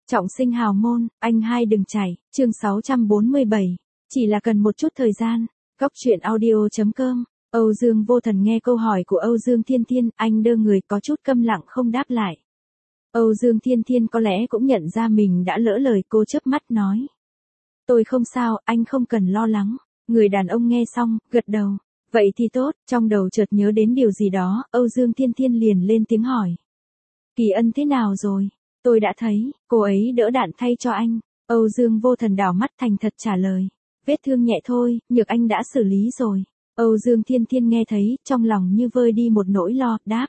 Trọng sinh hào môn, anh hai đừng chảy, chương 647. Chỉ là cần một chút thời gian. Góc truyện audio.com. Âu Dương Vô Thần nghe câu hỏi của Âu Dương Thiên Thiên, anh đơ người có chút câm lặng không đáp lại. Âu Dương Thiên Thiên có lẽ cũng nhận ra mình đã lỡ lời, cô chớp mắt nói. Tôi không sao, anh không cần lo lắng. Người đàn ông nghe xong, gật đầu. Vậy thì tốt, trong đầu chợt nhớ đến điều gì đó, Âu Dương Thiên Thiên liền lên tiếng hỏi. Kỳ Ân thế nào rồi? Tôi đã thấy, cô ấy đỡ đạn thay cho anh. Âu Dương Vô Thần đảo mắt thành thật trả lời. Vết thương nhẹ thôi, nhược anh đã xử lý rồi. Âu Dương Thiên Thiên nghe thấy, trong lòng như vơi đi một nỗi lo, đáp.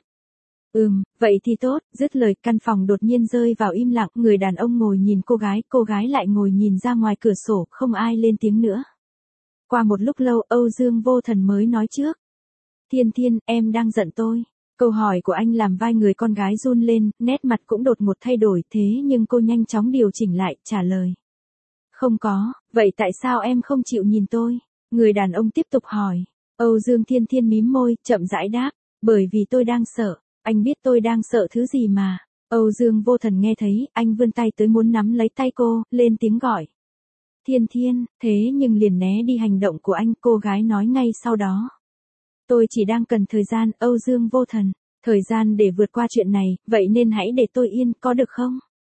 Vậy thì tốt, dứt lời căn phòng đột nhiên rơi vào im lặng, người đàn ông ngồi nhìn cô gái lại ngồi nhìn ra ngoài cửa sổ, không ai lên tiếng nữa. Qua một lúc lâu, Âu Dương Vô Thần mới nói trước. Thiên Thiên, em đang giận tôi. Câu hỏi của anh làm vai người con gái run lên, nét mặt cũng đột ngột thay đổi, thế nhưng cô nhanh chóng điều chỉnh lại, trả lời. Không có, vậy tại sao em không chịu nhìn tôi? Người đàn ông tiếp tục hỏi. Âu Dương Thiên Thiên mím môi, chậm rãi đáp, bởi vì tôi đang sợ. Anh biết tôi đang sợ thứ gì mà. Âu Dương Vô Thần nghe thấy, anh vươn tay tới muốn nắm lấy tay cô, lên tiếng gọi. Thiên Thiên, thế nhưng liền né đi hành động của anh, cô gái nói ngay sau đó. Tôi chỉ đang cần thời gian, Âu Dương Vô Thần. Thời gian để vượt qua chuyện này, vậy nên hãy để tôi yên, có được không?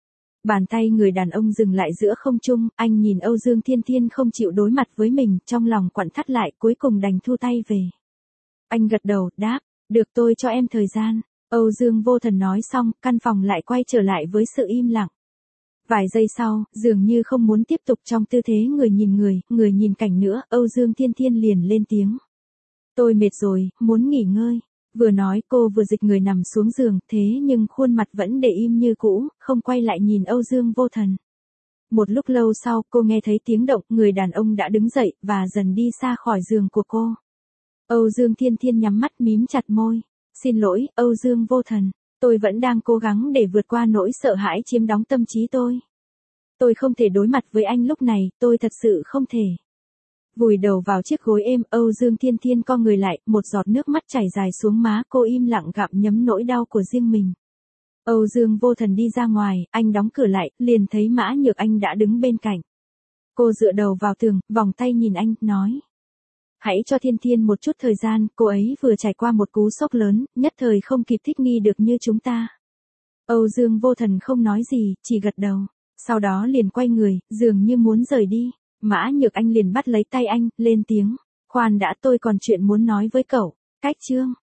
Bàn tay người đàn ông dừng lại giữa không trung, anh nhìn Âu Dương Thiên Thiên không chịu đối mặt với mình, trong lòng quặn thắt lại, cuối cùng đành thu tay về. Anh gật đầu, đáp, được tôi cho em thời gian. Âu Dương Vô Thần nói xong, căn phòng lại quay trở lại với sự im lặng. Vài giây sau, dường như không muốn tiếp tục trong tư thế người nhìn cảnh nữa, Âu Dương Thiên Thiên liền lên tiếng. Tôi mệt rồi, muốn nghỉ ngơi. Vừa nói cô vừa dịch người nằm xuống giường, thế nhưng khuôn mặt vẫn để im như cũ, không quay lại nhìn Âu Dương Vô Thần. Một lúc lâu sau, cô nghe thấy tiếng động, người đàn ông đã đứng dậy, và dần đi xa khỏi giường của cô. Âu Dương Thiên Thiên nhắm mắt mím chặt môi. Xin lỗi, Âu Dương Vô Thần. Tôi vẫn đang cố gắng để vượt qua nỗi sợ hãi chiếm đóng tâm trí tôi. Tôi không thể đối mặt với anh lúc này, tôi thật sự không thể. Vùi đầu vào chiếc gối êm, Âu Dương Thiên Thiên co người lại, một giọt nước mắt chảy dài xuống má, cô im lặng gặm nhấm nỗi đau của riêng mình. Âu Dương Vô Thần đi ra ngoài, anh đóng cửa lại, liền thấy Mã Nhược Anh đã đứng bên cạnh. Cô dựa đầu vào tường, vòng tay nhìn anh, nói. Hãy cho Thiên Thiên một chút thời gian, cô ấy vừa trải qua một cú sốc lớn, nhất thời không kịp thích nghi được như chúng ta. Âu Dương Vô Thần không nói gì, chỉ gật đầu. Sau đó liền quay người, dường như muốn rời đi. Mã Nhược Anh liền bắt lấy tay anh, lên tiếng. Khoan đã, tôi còn chuyện muốn nói với cậu. Cách chương.